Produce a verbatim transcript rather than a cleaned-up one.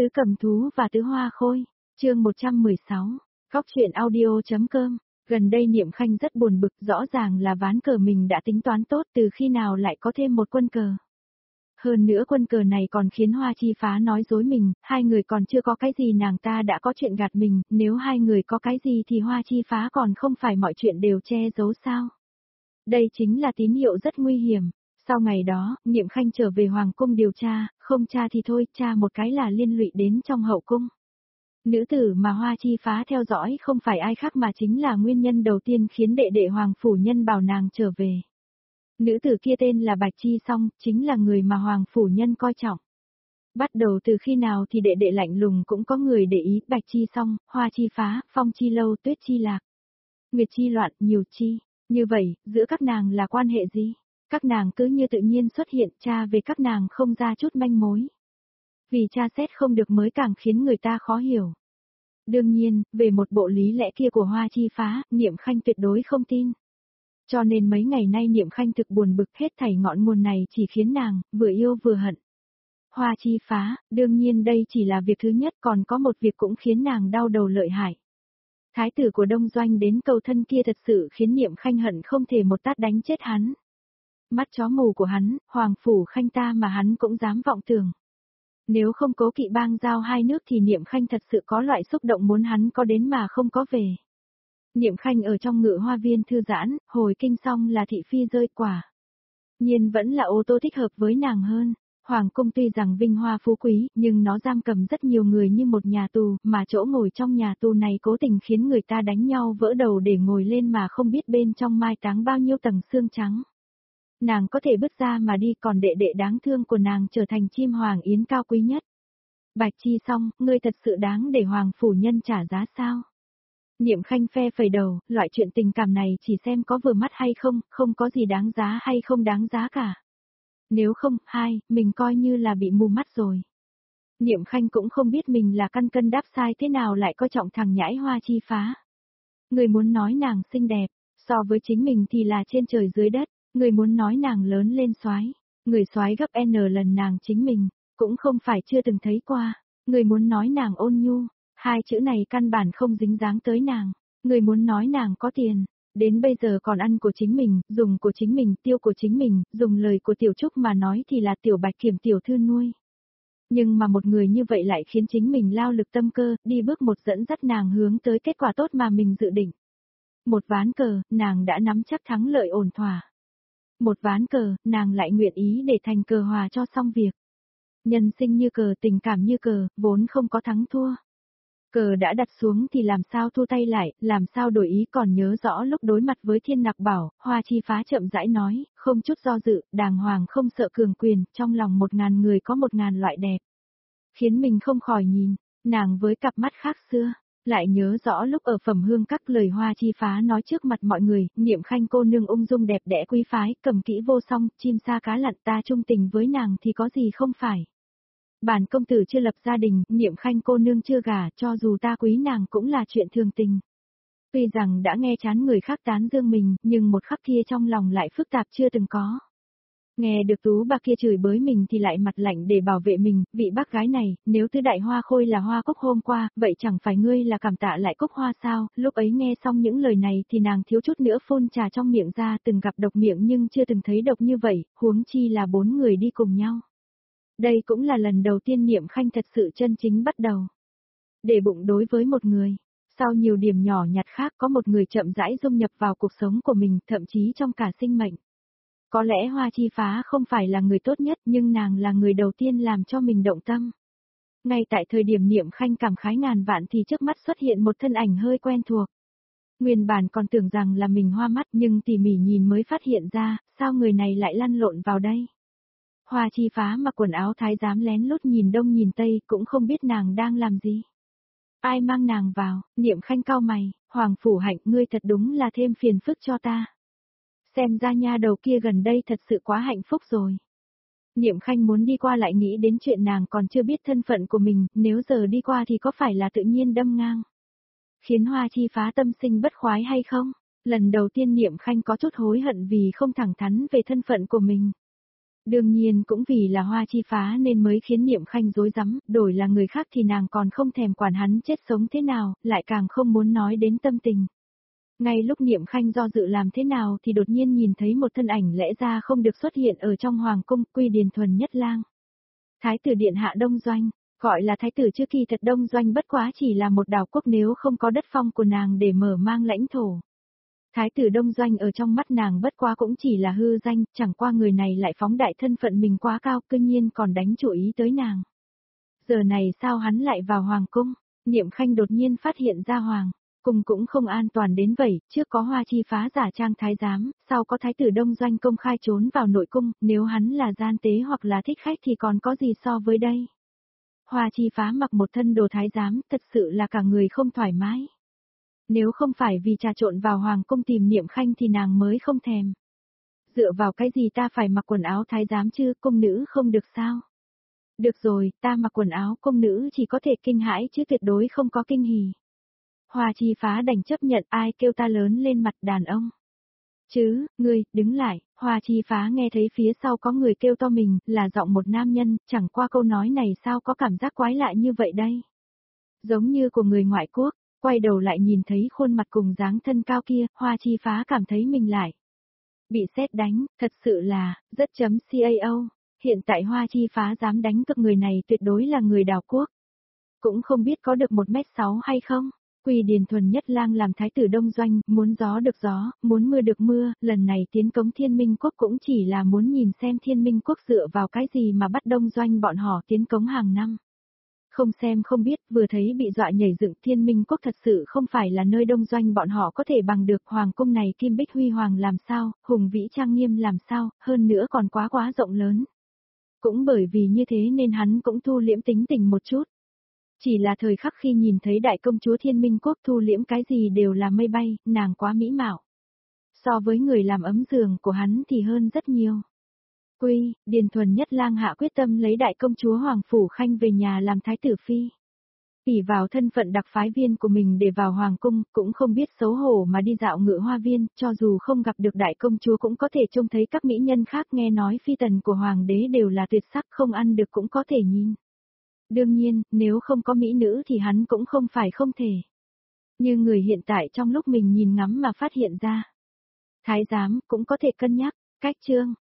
Tứ Cầm Thú và Tứ Hoa Khôi, chương một trăm mười sáu, Góc truyện audio.com. Gần đây Niệm Khanh rất buồn bực, rõ ràng là ván cờ mình đã tính toán tốt, từ khi nào lại có thêm một quân cờ. Hơn nữa quân cờ này còn khiến Hoa Chi Phá nói dối mình, hai người còn chưa có cái gì nàng ta đã có chuyện gạt mình, nếu hai người có cái gì thì Hoa Chi Phá còn không phải mọi chuyện đều che giấu sao. Đây chính là tín hiệu rất nguy hiểm. Sau ngày đó, Niệm Khanh trở về Hoàng cung điều tra, không tra thì thôi, tra một cái là liên lụy đến trong hậu cung. Nữ tử mà Hoa Chi Phá theo dõi không phải ai khác mà chính là nguyên nhân đầu tiên khiến đệ đệ Hoàng Phủ Nhân bảo nàng trở về. Nữ tử kia tên là Bạch Chi Song, chính là người mà Hoàng Phủ Nhân coi trọng. Bắt đầu từ khi nào thì đệ đệ lạnh lùng cũng có người để ý, Bạch Chi Song, Hoa Chi Phá, Phong Chi Lâu, Tuyết Chi Lạc, Nguyệt Chi Loạn, nhiều chi. Như vậy, giữa các nàng là quan hệ gì? Các nàng cứ như tự nhiên xuất hiện, tra về các nàng không ra chút manh mối. Vì tra xét không được mới càng khiến người ta khó hiểu. Đương nhiên, về một bộ lý lẽ kia của Hoa Chi Phá, Niệm Khanh tuyệt đối không tin. Cho nên mấy ngày nay Niệm Khanh thực buồn bực, hết thảy ngọn nguồn này chỉ khiến nàng vừa yêu vừa hận. Hoa Chi Phá, đương nhiên đây chỉ là việc thứ nhất, còn có một việc cũng khiến nàng đau đầu lợi hại. Thái tử của Đông Doanh đến cầu thân kia thật sự khiến Niệm Khanh hận không thể một tát đánh chết hắn. Mắt chó mù của hắn, Hoàng Phủ Khanh ta mà hắn cũng dám vọng tưởng. Nếu không cố kỵ bang giao hai nước thì Niệm Khanh thật sự có loại xúc động muốn hắn có đến mà không có về. Niệm Khanh ở trong Ngự Hoa Viên thư giãn, hồi kinh xong là thị phi rơi quả. Nhiên vẫn là ô tô thích hợp với nàng hơn. Hoàng cung tuy rằng vinh hoa phú quý, nhưng nó giam cầm rất nhiều người như một nhà tù, mà chỗ ngồi trong nhà tù này cố tình khiến người ta đánh nhau vỡ đầu để ngồi lên mà không biết bên trong mai táng bao nhiêu tầng xương trắng. Nàng có thể bứt ra mà đi, còn đệ đệ đáng thương của nàng trở thành chim hoàng yến cao quý nhất. Bạch Chi Song, ngươi thật sự đáng để Hoàng Phủ Nhân trả giá sao? Niệm Khanh phe phẩy đầu, loại chuyện tình cảm này chỉ xem có vừa mắt hay không, không có gì đáng giá hay không đáng giá cả. Nếu không, hai, mình coi như là bị mù mắt rồi. Niệm Khanh cũng không biết mình là căn cân đáp sai thế nào lại coi trọng thằng nhãi Hoa Chi Phá. Người muốn nói nàng xinh đẹp, so với chính mình thì là trên trời dưới đất, người muốn nói nàng lớn lên soái, người soái gấp N lần nàng chính mình, cũng không phải chưa từng thấy qua. Người muốn nói nàng ôn nhu, hai chữ này căn bản không dính dáng tới nàng. Người muốn nói nàng có tiền, đến bây giờ còn ăn của chính mình, dùng của chính mình, tiêu của chính mình, dùng lời của Tiểu Trúc mà nói thì là Tiểu Bạch Kiểm tiểu thư nuôi. Nhưng mà một người như vậy lại khiến chính mình lao lực tâm cơ, đi bước một dẫn dắt nàng hướng tới kết quả tốt mà mình dự định. Một ván cờ, nàng đã nắm chắc thắng lợi ổn thỏa. Một ván cờ, nàng lại nguyện ý để thành cờ hòa cho xong việc. Nhân sinh như cờ, tình cảm như cờ, vốn không có thắng thua. Cờ đã đặt xuống thì làm sao thu tay lại, làm sao đổi ý. Còn nhớ rõ lúc đối mặt với Thiên Nặc Bảo, Hoa Chi Phá chậm rãi nói, không chút do dự, đàng hoàng không sợ cường quyền, trong lòng một ngàn người có một ngàn loại đẹp. Khiến mình không khỏi nhìn, nàng với cặp mắt khác xưa. Lại nhớ rõ lúc ở Phẩm Hương các lời Hoa Chi Phá nói trước mặt mọi người, Niệm Khanh cô nương ung dung đẹp đẽ quý phái, cầm kỹ vô song, chim sa cá lặn, ta trung tình với nàng thì có gì không phải. Bản công tử chưa lập gia đình, Niệm Khanh cô nương chưa gả, cho dù ta quý nàng cũng là chuyện thường tình. Tuy rằng đã nghe chán người khác tán dương mình, nhưng một khắc kia trong lòng lại phức tạp chưa từng có. Nghe được tú bà kia chửi bới mình thì lại mặt lạnh để bảo vệ mình, vị bác gái này, nếu Tứ Đại Hoa Khôi là hoa cúc hôm qua, vậy chẳng phải ngươi là cảm tạ lại cúc hoa sao? Lúc ấy nghe xong những lời này thì nàng thiếu chút nữa phun trà trong miệng ra, từng gặp độc miệng nhưng chưa từng thấy độc như vậy, huống chi là bốn người đi cùng nhau. Đây cũng là lần đầu tiên Niệm Khanh thật sự chân chính bắt đầu để bụng đối với một người. Sau nhiều điểm nhỏ nhặt khác có một người chậm rãi dung nhập vào cuộc sống của mình, thậm chí trong cả sinh mệnh. Có lẽ Hoa Chi Phá không phải là người tốt nhất nhưng nàng là người đầu tiên làm cho mình động tâm. Ngay tại thời điểm Niệm Khanh cảm khái ngàn vạn thì trước mắt xuất hiện một thân ảnh hơi quen thuộc. Nguyên bản còn tưởng rằng là mình hoa mắt nhưng tỉ mỉ nhìn mới phát hiện ra, sao người này lại lăn lộn vào đây. Hoa Chi Phá mặc quần áo thái giám lén lút nhìn đông nhìn tây cũng không biết nàng đang làm gì. Ai mang nàng vào? Niệm Khanh cau mày, Hoàng Phủ Hạnh ngươi thật đúng là thêm phiền phức cho ta. Xem ra nha đầu kia gần đây thật sự quá hạnh phúc rồi. Niệm Khanh muốn đi qua lại nghĩ đến chuyện nàng còn chưa biết thân phận của mình, nếu giờ đi qua thì có phải là tự nhiên đâm ngang. Khiến Hoa Chi Phá tâm sinh bất khoái hay không? Lần đầu tiên Niệm Khanh có chút hối hận vì không thẳng thắn về thân phận của mình. Đương nhiên cũng vì là Hoa Chi Phá nên mới khiến Niệm Khanh rối rắm, đổi là người khác thì nàng còn không thèm quản hắn chết sống thế nào, lại càng không muốn nói đến tâm tình. Ngay lúc Niệm Khanh do dự làm thế nào thì đột nhiên nhìn thấy một thân ảnh lẽ ra không được xuất hiện ở trong hoàng cung, Quy Điền Thuần Nhất Lang. Thái tử điện hạ Đông Doanh, gọi là thái tử trước kỳ thật Đông Doanh bất quá chỉ là một đảo quốc nếu không có đất phong của nàng để mở mang lãnh thổ. Thái tử Đông Doanh ở trong mắt nàng bất quá cũng chỉ là hư danh, chẳng qua người này lại phóng đại thân phận mình quá cao, cư nhiên còn đánh chủ ý tới nàng. Giờ này sao hắn lại vào hoàng cung? Niệm Khanh đột nhiên phát hiện ra hoàng cung cũng không an toàn đến vậy, trước có Hoa Chi Phá giả trang thái giám, sau có thái tử Đông Doanh công khai trốn vào nội cung, nếu hắn là gian tế hoặc là thích khách thì còn có gì so với đây? Hoa Chi Phá mặc một thân đồ thái giám, thật sự là cả người không thoải mái. Nếu không phải vì trà trộn vào hoàng cung tìm Niệm Khanh thì nàng mới không thèm. Dựa vào cái gì ta phải mặc quần áo thái giám chứ, cung nữ không được sao? Được rồi, ta mặc quần áo cung nữ chỉ có thể kinh hãi chứ tuyệt đối không có kinh hỉ. Hoa Chi Phá đành chấp nhận, ai kêu ta lớn lên mặt đàn ông. Chứ, ngươi, đứng lại, Hoa Chi Phá nghe thấy phía sau có người kêu to mình, là giọng một nam nhân, chẳng qua câu nói này sao có cảm giác quái lạ như vậy đây. Giống như của người ngoại quốc, quay đầu lại nhìn thấy khuôn mặt cùng dáng thân cao kia, Hoa Chi Phá cảm thấy mình lại bị sét đánh, thật sự là, rất chấm cao. Hiện tại Hoa Chi Phá dám đánh cực người này tuyệt đối là người đảo quốc. Cũng không biết có được một mét sáu hay không. Quy Điền Thuần Nhất Lang làm thái tử Đông Doanh, muốn gió được gió, muốn mưa được mưa, lần này tiến cống Thiên Minh Quốc cũng chỉ là muốn nhìn xem Thiên Minh Quốc dựa vào cái gì mà bắt Đông Doanh bọn họ tiến cống hàng năm. Không xem không biết, vừa thấy bị dọa nhảy dựng, Thiên Minh Quốc thật sự không phải là nơi Đông Doanh bọn họ có thể bằng được, hoàng cung này kim bích huy hoàng làm sao, hùng vĩ trang nghiêm làm sao, hơn nữa còn quá quá rộng lớn. Cũng bởi vì như thế nên hắn cũng thu liễm tính tình một chút. Chỉ là thời khắc khi nhìn thấy đại công chúa Thiên Minh Quốc thu liễm cái gì đều là mây bay, nàng quá mỹ mạo. So với người làm ấm giường của hắn thì hơn rất nhiều. Quy, Điền Thuần Nhất Lang hạ quyết tâm lấy đại công chúa Hoàng Phủ Khanh về nhà làm thái tử phi. Ỷ vào thân phận đặc phái viên của mình để vào hoàng cung, cũng không biết xấu hổ mà đi dạo ngự hoa viên, cho dù không gặp được đại công chúa cũng có thể trông thấy các mỹ nhân khác, nghe nói phi tần của hoàng đế đều là tuyệt sắc, không ăn được cũng có thể nhìn. Đương nhiên, nếu không có mỹ nữ thì hắn cũng không phải không thể. Như người hiện tại trong lúc mình nhìn ngắm mà phát hiện ra. Thái giám cũng có thể cân nhắc, cách chương.